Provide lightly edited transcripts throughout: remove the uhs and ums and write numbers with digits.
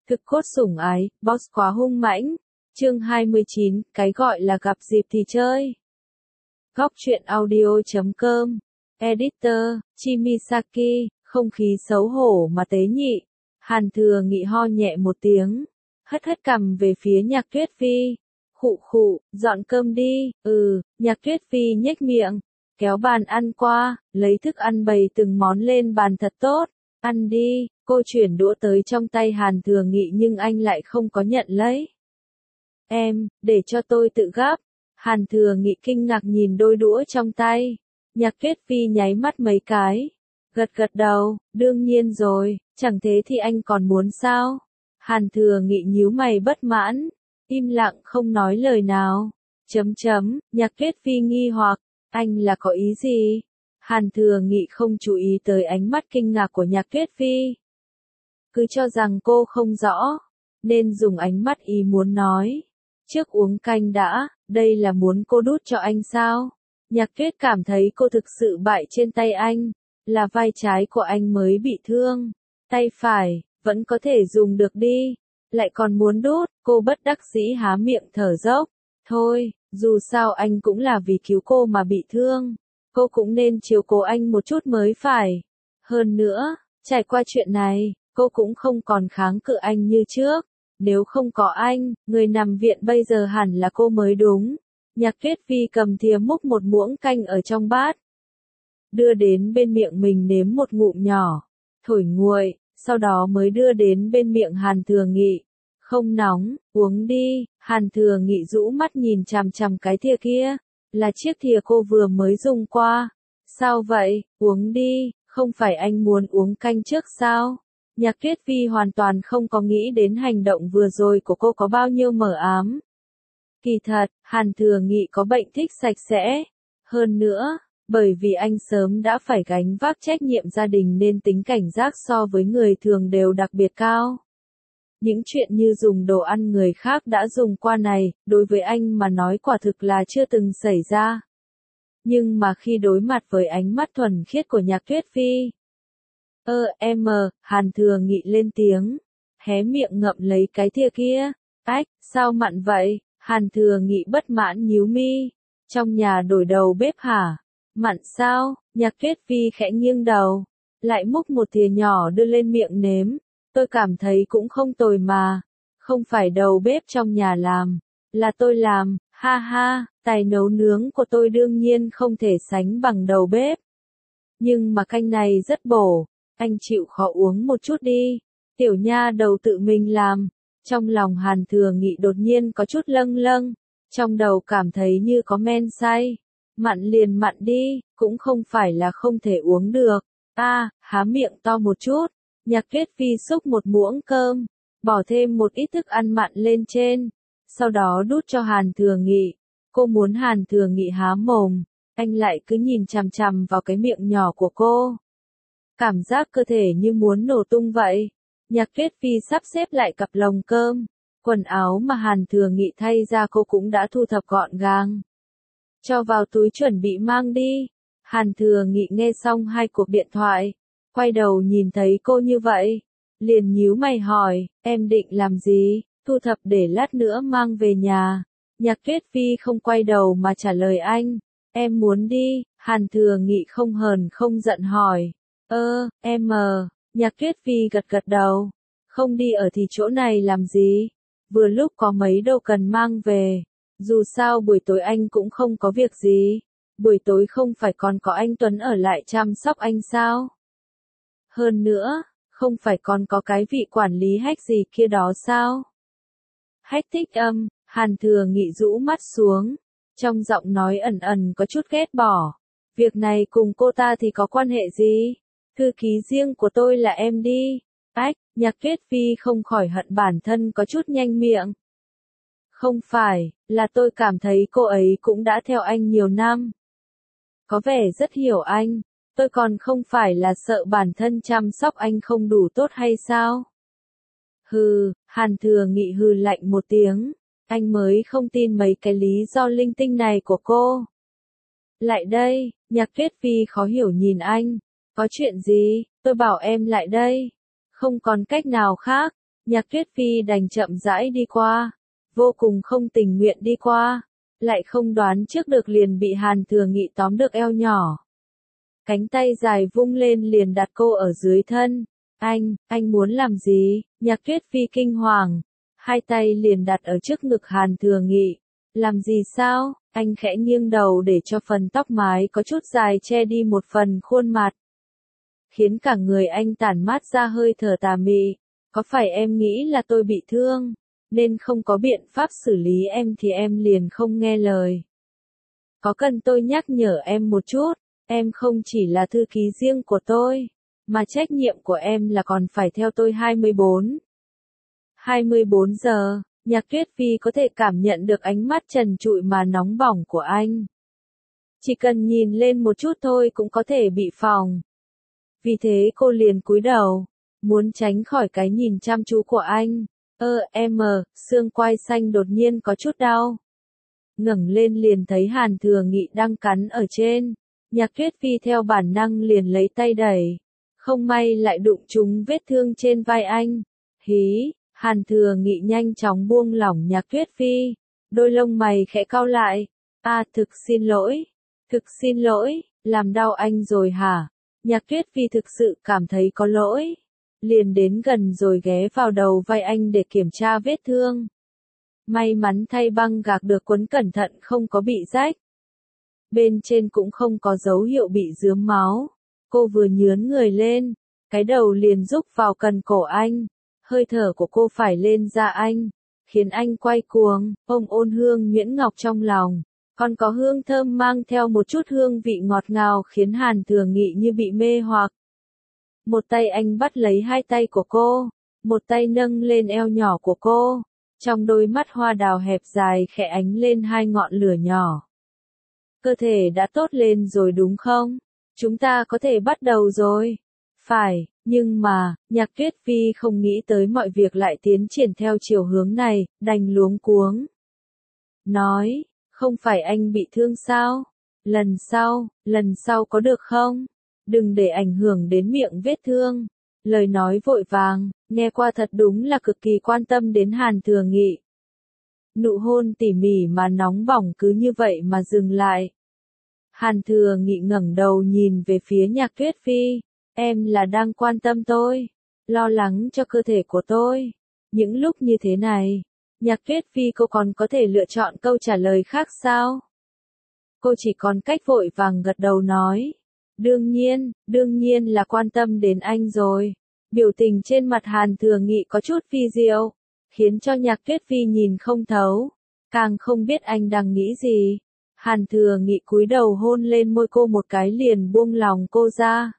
Thực cốt sủng ái, boss quá hung mãnh. Chương 29, cái gọi là gặp dịp thì chơi. Góc truyện audio.com. Editor, Chimisaki, không khí xấu hổ mà tế nhị. Hàn Thừa Nghị ho nhẹ một tiếng, hất hất cằm về phía Nhạc Tuyết Phi. Khụ khụ, dọn cơm đi. Nhạc Tuyết Phi nhếch miệng, kéo bàn ăn qua, lấy thức ăn bày từng món lên bàn thật tốt. Ăn đi. Cô chuyển đũa tới trong tay Hàn Thừa Nghị nhưng anh lại không có nhận lấy. Để cho tôi tự gắp. Hàn Thừa Nghị kinh ngạc nhìn đôi đũa trong tay. Nhạc Tuyết Phi nháy mắt mấy cái. Gật gật đầu, đương nhiên rồi, chẳng thế thì anh còn muốn sao? Hàn Thừa Nghị nhíu mày bất mãn, im lặng không nói lời nào. Nhạc Tuyết Phi nghi hoặc, anh là có ý gì? Hàn Thừa Nghị không chú ý tới ánh mắt kinh ngạc của Nhạc Tuyết Phi. Cứ cho rằng cô không rõ, nên dùng ánh mắt ý muốn nói. Trước uống canh đã, đây là muốn cô đút cho anh sao? Nhạc Tuyết cảm thấy cô thực sự bại trên tay anh, là vai trái của anh mới bị thương. Tay phải, vẫn có thể dùng được đi, lại còn muốn đút, cô bất đắc dĩ há miệng thở dốc. Thôi, dù sao anh cũng là vì cứu cô mà bị thương, cô cũng nên chiếu cố anh một chút mới phải. Hơn nữa, trải qua chuyện này, cô cũng không còn kháng cự anh như trước. Nếu không có anh, người nằm viện bây giờ hẳn là cô mới đúng. Nhạc Tuyết Phi cầm thìa múc một muỗng canh ở trong bát, đưa đến bên miệng mình nếm một ngụm nhỏ, thổi nguội, sau đó mới đưa đến bên miệng Hàn Thừa Nghị. Không nóng, uống đi. Hàn Thừa Nghị rũ mắt nhìn chằm chằm cái thìa kia, là chiếc thìa cô vừa mới dùng qua. Sao vậy, uống đi, không phải anh muốn uống canh trước sao? Nhạc Tuyết Phi hoàn toàn không có nghĩ đến hành động vừa rồi của cô có bao nhiêu mờ ám. Kỳ thật, Hàn Thừa Nghị có bệnh thích sạch sẽ. Hơn nữa, bởi vì anh sớm đã phải gánh vác trách nhiệm gia đình nên tính cảnh giác so với người thường đều đặc biệt cao. Những chuyện như dùng đồ ăn người khác đã dùng qua này, đối với anh mà nói quả thực là chưa từng xảy ra. Nhưng mà khi đối mặt với ánh mắt thuần khiết của Nhạc Tuyết Phi, Hàn Thừa Nghị lên tiếng, hé miệng ngậm lấy cái thìa kia. Ách, sao mặn vậy? Hàn Thừa Nghị bất mãn nhíu mi. Trong nhà đổi đầu bếp hả? Mặn sao? Nhạc Tuyết Phi khẽ nghiêng đầu, lại múc một thìa nhỏ đưa lên miệng nếm. Tôi cảm thấy cũng không tồi mà. Không phải đầu bếp trong nhà làm, là tôi làm. Ha ha, tài nấu nướng của tôi đương nhiên không thể sánh bằng đầu bếp. Nhưng mà canh này rất bổ. Anh chịu khó uống một chút đi. Tiểu nha đầu tự mình làm. Trong lòng Hàn Thừa Nghị đột nhiên có chút lâng lâng. Trong đầu cảm thấy như có men say. Mặn liền mặn đi, cũng không phải là không thể uống được. Há miệng to một chút. Nhạc Tuyết Phi xúc một muỗng cơm, bỏ thêm một ít thức ăn mặn lên trên. Sau đó đút cho Hàn Thừa Nghị. Cô muốn Hàn Thừa Nghị há mồm, anh lại cứ nhìn chằm chằm vào cái miệng nhỏ của cô. Cảm giác cơ thể như muốn nổ tung vậy. Nhạc Tuyết Phi sắp xếp lại cặp lồng cơm. Quần áo mà Hàn Thừa Nghị thay ra cô cũng đã thu thập gọn gàng, cho vào túi chuẩn bị mang đi. Hàn Thừa Nghị nghe xong hai cuộc điện thoại, quay đầu nhìn thấy cô như vậy, liền nhíu mày hỏi, em định làm gì? Thu thập để lát nữa mang về nhà. Nhạc Tuyết Phi không quay đầu mà trả lời anh, em muốn đi. Hàn Thừa Nghị không hờn không giận hỏi, Nhạc Tuyết Phi gật gật đầu, không đi ở thì chỗ này làm gì? Vừa lúc có mấy đồ cần mang về. Dù sao buổi tối anh cũng không có việc gì. Buổi tối không phải còn có anh Tuấn ở lại chăm sóc anh sao? Hơn nữa, không phải còn có cái vị quản lý Hách gì kia đó sao? Hách Thích Âm. Hàn Thừa Nghị rũ mắt xuống, trong giọng nói ẩn ẩn có chút ghét bỏ. Việc này cùng cô ta thì có quan hệ gì? Thư ký riêng của tôi là em đi. Nhạc Tuyết Phi không khỏi hận bản thân có chút nhanh miệng. Không phải, là tôi cảm thấy cô ấy cũng đã theo anh nhiều năm. Có vẻ rất hiểu anh, tôi còn không phải là sợ bản thân chăm sóc anh không đủ tốt hay sao? Hàn Thừa Nghị hừ lạnh một tiếng, anh mới không tin mấy cái lý do linh tinh này của cô. Lại đây. Nhạc Tuyết Phi khó hiểu nhìn anh, có chuyện gì? Tôi bảo em lại đây. Không còn cách nào khác. Nhạc Tuyết Phi đành chậm rãi đi qua, vô cùng không tình nguyện đi qua, lại không đoán trước được liền bị Hàn Thừa Nghị tóm được eo nhỏ. Cánh tay dài vung lên liền đặt cô ở dưới thân. Anh muốn làm gì? Nhạc Tuyết Phi kinh hoàng, hai tay liền đặt ở trước ngực Hàn Thừa Nghị. Làm gì sao? Anh khẽ nghiêng đầu để cho phần tóc mái có chút dài che đi một phần khuôn mặt, khiến cả người anh tản mát ra hơi thở tà mị. Có phải em nghĩ là tôi bị thương, nên không có biện pháp xử lý em thì em liền không nghe lời? Có cần tôi nhắc nhở em một chút, em không chỉ là thư ký riêng của tôi, mà trách nhiệm của em là còn phải theo tôi 24 giờ. Nhạc Tuyết Phi có thể cảm nhận được ánh mắt trần trụi mà nóng bỏng của anh. Chỉ cần nhìn lên một chút thôi cũng có thể bị phỏng. Vì thế cô liền cúi đầu, muốn tránh khỏi cái nhìn chăm chú của anh. Xương quai xanh đột nhiên có chút đau. Ngẩng lên liền thấy Hàn Thừa Nghị đang cắn ở trên. Nhạc Tuyết Phi theo bản năng liền lấy tay đẩy. Không may lại đụng trúng vết thương trên vai anh. Hí, Hàn Thừa Nghị nhanh chóng buông lỏng Nhạc Tuyết Phi. Đôi lông mày khẽ cau lại. Thực xin lỗi, làm đau anh rồi hả? Nhạc Tuyết Phi thực sự cảm thấy có lỗi. Liền đến gần rồi ghé vào đầu vai anh để kiểm tra vết thương. May mắn thay băng gạc được quấn cẩn thận không có bị rách. Bên trên cũng không có dấu hiệu bị rướm máu. Cô vừa nhướn người lên, cái đầu liền rúc vào cần cổ anh. Hơi thở của cô phải lên da anh, khiến anh quay cuồng, ôm ôn hương nhuyễn ngọc trong lòng. Còn có hương thơm mang theo một chút hương vị ngọt ngào khiến Hàn Thừa Nghị như bị mê hoặc. Một tay anh bắt lấy hai tay của cô, một tay nâng lên eo nhỏ của cô. Trong đôi mắt hoa đào hẹp dài khẽ ánh lên hai ngọn lửa nhỏ. Cơ thể đã tốt lên rồi đúng không? Chúng ta có thể bắt đầu rồi. Phải, nhưng mà, Nhạc Tuyết Phi không nghĩ tới mọi việc lại tiến triển theo chiều hướng này, đành luống cuống. Nói, không phải anh bị thương sao? Lần sau có được không? Đừng để ảnh hưởng đến miệng vết thương. Lời nói vội vàng, nghe qua thật đúng là cực kỳ quan tâm đến Hàn Thừa Nghị. Nụ hôn tỉ mỉ mà nóng bỏng cứ như vậy mà dừng lại. Hàn Thừa Nghị ngẩng đầu nhìn về phía Nhạc Tuyết Phi. Em là đang quan tâm tôi, lo lắng cho cơ thể của tôi. Những lúc như thế này, Nhạc Tuyết Phi cô còn có thể lựa chọn câu trả lời khác sao? Cô chỉ còn cách vội vàng gật đầu nói. Đương nhiên là quan tâm đến anh rồi. Biểu tình trên mặt Hàn Thừa Nghị có chút phi diệu, khiến cho Nhạc Tuyết Phi nhìn không thấu, càng không biết anh đang nghĩ gì. Hàn Thừa Nghị cúi đầu hôn lên môi cô một cái liền buông lòng cô ra.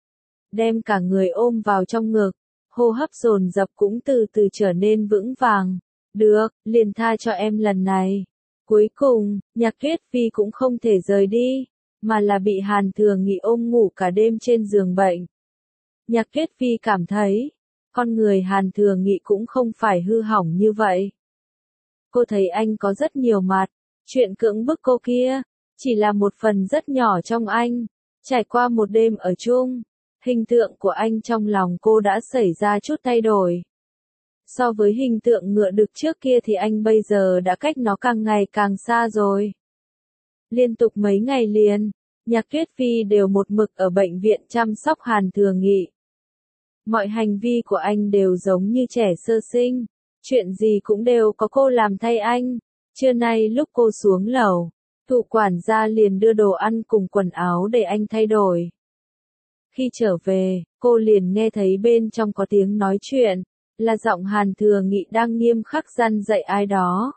Đem cả người ôm vào trong ngực, hô hấp dồn dập cũng từ từ trở nên vững vàng. Được, liền tha cho em lần này. Cuối cùng, Nhạc Tuyết Phi cũng không thể rời đi, mà là bị Hàn Thừa Nghị ôm ngủ cả đêm trên giường bệnh. Nhạc Tuyết Phi cảm thấy, con người Hàn Thừa Nghị cũng không phải hư hỏng như vậy. Cô thấy anh có rất nhiều mặt, chuyện cưỡng bức cô kia, chỉ là một phần rất nhỏ trong anh. Trải qua một đêm ở chung, hình tượng của anh trong lòng cô đã xảy ra chút thay đổi. So với hình tượng ngựa đực trước kia thì anh bây giờ đã cách nó càng ngày càng xa rồi. Liên tục mấy ngày liền, Nhạc Tuyết Phi đều một mực ở bệnh viện chăm sóc Hàn Thừa Nghị. Mọi hành vi của anh đều giống như trẻ sơ sinh, chuyện gì cũng đều có cô làm thay anh. Trưa nay lúc cô xuống lầu, Thụ quản gia liền đưa đồ ăn cùng quần áo để anh thay đổi. Khi trở về, cô liền nghe thấy bên trong có tiếng nói chuyện, là giọng Hàn Thừa Nghị đang nghiêm khắc răn dạy ai đó.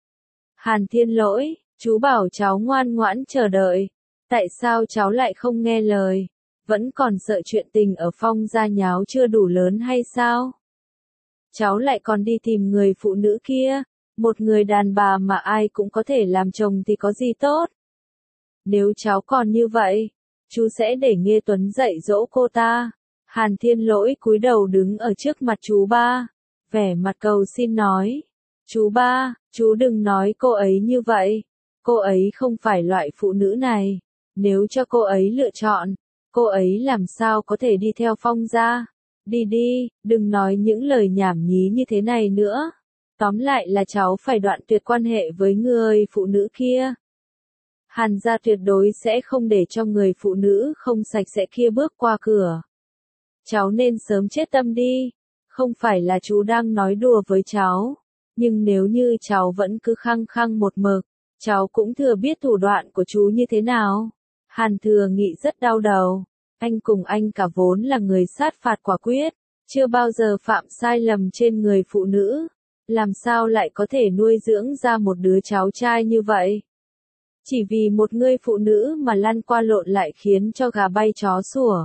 Hàn Thiên Lỗi, chú bảo cháu ngoan ngoãn chờ đợi, tại sao cháu lại không nghe lời? Vẫn còn sợ chuyện tình ở Phong gia nháo chưa đủ lớn hay sao? Cháu lại còn đi tìm người phụ nữ kia, một người đàn bà mà ai cũng có thể làm chồng thì có gì tốt? Nếu cháu còn như vậy, chú sẽ để Nghê Tuấn dạy dỗ cô ta. Hàn Thiên Lỗi cúi đầu đứng ở trước mặt chú ba, vẻ mặt cầu xin nói. Chú ba, chú đừng nói cô ấy như vậy. Cô ấy không phải loại phụ nữ này. Nếu cho cô ấy lựa chọn, cô ấy làm sao có thể đi theo Phong gia? Đi đi, đừng nói những lời nhảm nhí như thế này nữa. Tóm lại là cháu phải đoạn tuyệt quan hệ với người phụ nữ kia. Hàn gia tuyệt đối sẽ không để cho người phụ nữ không sạch sẽ kia bước qua cửa. Cháu nên sớm chết tâm đi. Không phải là chú đang nói đùa với cháu. Nhưng nếu như cháu vẫn cứ khăng khăng một mực, cháu cũng thừa biết thủ đoạn của chú như thế nào. Hàn Thừa Nghị rất đau đầu. Anh cùng anh cả vốn là người sát phạt quả quyết, chưa bao giờ phạm sai lầm trên người phụ nữ. Làm sao lại có thể nuôi dưỡng ra một đứa cháu trai như vậy? Chỉ vì một người phụ nữ mà lăn qua lộn lại khiến cho gà bay chó sủa.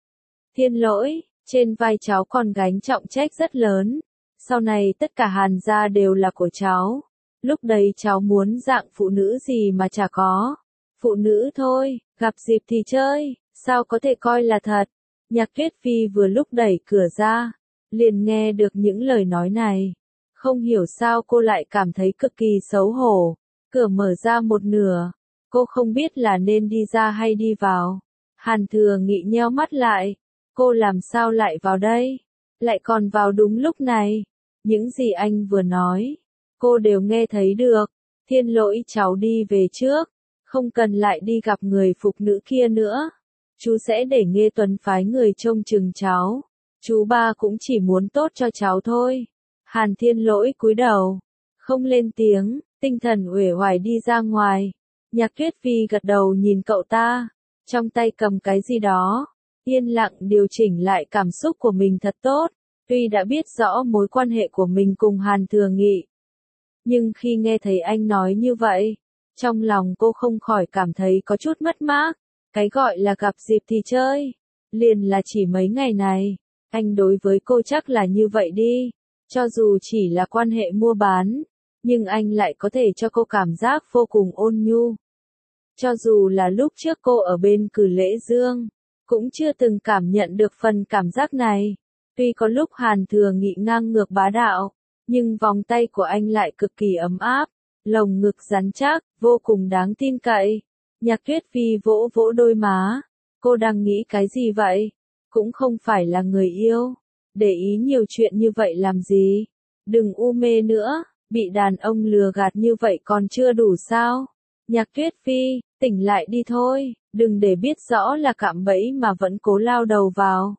Thiên lỗi, trên vai cháu còn gánh trọng trách rất lớn. Sau này tất cả Hàn gia đều là của cháu. Lúc đấy cháu muốn dạng phụ nữ gì mà chả có. Phụ nữ thôi, gặp dịp thì chơi, sao có thể coi là thật. Nhạc Tuyết Phi vừa lúc đẩy cửa ra, liền nghe được những lời nói này. Không hiểu sao cô lại cảm thấy cực kỳ xấu hổ. Cửa mở ra một nửa, cô không biết là nên đi ra hay đi vào. Hàn Thừa Nghị nheo mắt lại, cô làm sao lại vào đây? Lại còn vào đúng lúc này. Những gì anh vừa nói, cô đều nghe thấy được. Thiên lỗi, cháu đi về trước, không cần lại đi gặp người phụ nữ kia nữa. Chú sẽ để Nghê Tuấn phái người trông chừng cháu. Chú ba cũng chỉ muốn tốt cho cháu thôi. Hàn Thiên lỗi cúi đầu, không lên tiếng, tinh thần uể oải đi ra ngoài. Nhạc Tuyết Phi gật đầu nhìn cậu ta, trong tay cầm cái gì đó, yên lặng điều chỉnh lại cảm xúc của mình thật tốt. Tuy đã biết rõ mối quan hệ của mình cùng Hàn Thừa Nghị, nhưng khi nghe thấy anh nói như vậy, trong lòng cô không khỏi cảm thấy có chút mất mát. Cái gọi là gặp dịp thì chơi, liền là chỉ mấy ngày này. Anh đối với cô chắc là như vậy đi. Cho dù chỉ là quan hệ mua bán, nhưng anh lại có thể cho cô cảm giác vô cùng ôn nhu. Cho dù là lúc trước cô ở bên Cử Lễ Dương, cũng chưa từng cảm nhận được phần cảm giác này. Tuy có lúc Hàn Thừa Nghị ngang ngược bá đạo, nhưng vòng tay của anh lại cực kỳ ấm áp, lồng ngực rắn chắc, vô cùng đáng tin cậy. Nhạc Tuyết Phi vỗ vỗ đôi má. Cô đang nghĩ cái gì vậy? Cũng không phải là người yêu. Để ý nhiều chuyện như vậy làm gì? Đừng u mê nữa, bị đàn ông lừa gạt như vậy còn chưa đủ sao? Nhạc Tuyết Phi, tỉnh lại đi thôi, đừng để biết rõ là cạm bẫy mà vẫn cố lao đầu vào.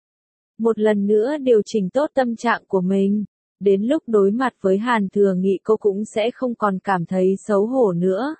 Một lần nữa điều chỉnh tốt tâm trạng của mình. Đến lúc đối mặt với Hàn Thừa Nghị cô cũng sẽ không còn cảm thấy xấu hổ nữa.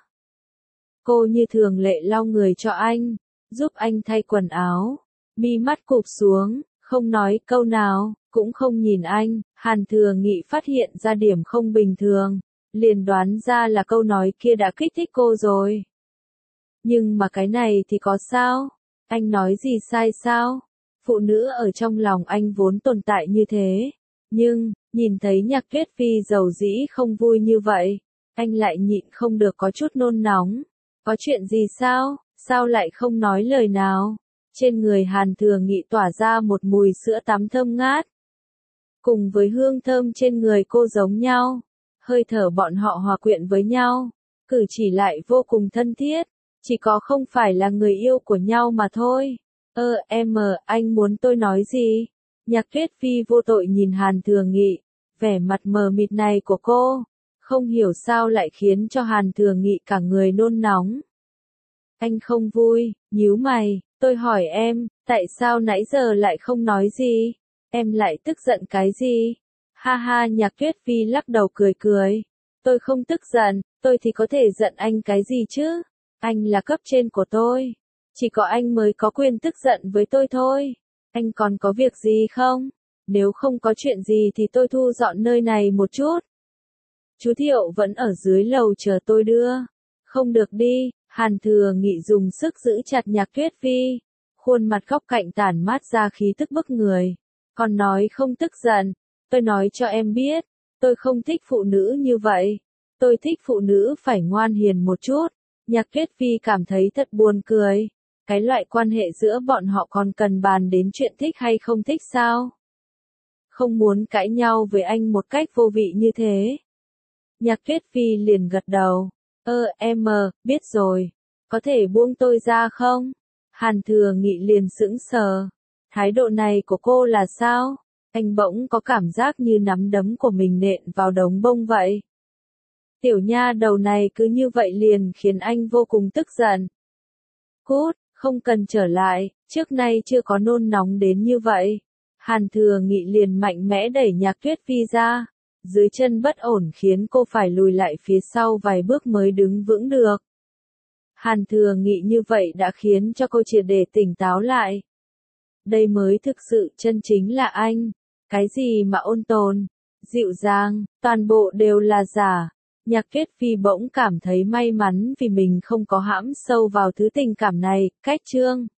Cô như thường lệ lau người cho anh, giúp anh thay quần áo, mi mắt cụp xuống, không nói câu nào, cũng không nhìn anh. Hàn Thừa Nghị phát hiện ra điểm không bình thường, liền đoán ra là câu nói kia đã kích thích cô rồi. Nhưng mà cái này thì có sao? Anh nói gì sai sao? Phụ nữ ở trong lòng anh vốn tồn tại như thế. Nhưng, nhìn thấy Nhạc Tuyết Phi dầu dĩ không vui như vậy, anh lại nhịn không được có chút nôn nóng. Có chuyện gì sao? Sao lại không nói lời nào? Trên người Hàn Thừa Nghị tỏa ra một mùi sữa tắm thơm ngát. Cùng với hương thơm trên người cô giống nhau. Hơi thở bọn họ hòa quyện với nhau. Cử chỉ lại vô cùng thân thiết. Chỉ có không phải là người yêu của nhau mà thôi. Anh muốn tôi nói gì? Nhạc Tuyết Phi vô tội nhìn Hàn Thừa Nghị. Vẻ mặt mờ mịt này của cô, không hiểu sao lại khiến cho Hàn Thừa Nghị cả người nôn nóng. Anh không vui, nhíu mày, tôi hỏi em, tại sao nãy giờ lại không nói gì? Em lại tức giận cái gì? Ha ha, Nhạc Tuyết Phi lắc đầu cười cười. Tôi không tức giận, tôi thì có thể giận anh cái gì chứ? Anh là cấp trên của tôi. Chỉ có anh mới có quyền tức giận với tôi thôi. Anh còn có việc gì không? Nếu không có chuyện gì thì tôi thu dọn nơi này một chút. Chú Thiệu vẫn ở dưới lầu chờ tôi đưa. Không được đi. Hàn Thừa Nghị dùng sức giữ chặt Nhạc Tuyết Phi. Khuôn mặt góc cạnh tản mát ra khí tức bức người. Còn nói không tức giận. Tôi nói cho em biết. Tôi không thích phụ nữ như vậy. Tôi thích phụ nữ phải ngoan hiền một chút. Nhạc Tuyết Phi cảm thấy thật buồn cười. Cái loại quan hệ giữa bọn họ còn cần bàn đến chuyện thích hay không thích sao? Không muốn cãi nhau với anh một cách vô vị như thế. Nhạc Tuyết Phi liền gật đầu. Em biết rồi. Có thể buông tôi ra không? Hàn Thừa Nghị liền sững sờ. Thái độ này của cô là sao? Anh bỗng có cảm giác như nắm đấm của mình nện vào đống bông vậy. Tiểu nha đầu này cứ như vậy liền khiến anh vô cùng tức giận. Cút, không cần trở lại, trước nay chưa có nôn nóng đến như vậy. Hàn Thừa Nghị liền mạnh mẽ đẩy Nhạc Tuyết Phi ra. Dưới chân bất ổn khiến cô phải lùi lại phía sau vài bước mới đứng vững được. Hàn Thừa Nghị như vậy đã khiến cho cô triệt để tỉnh táo lại. Đây mới thực sự chân chính là anh. Cái gì mà ôn tồn, dịu dàng, toàn bộ đều là giả. Nhạc Tuyết Phi bỗng cảm thấy may mắn vì mình không có hãm sâu vào thứ tình cảm này, cách chương.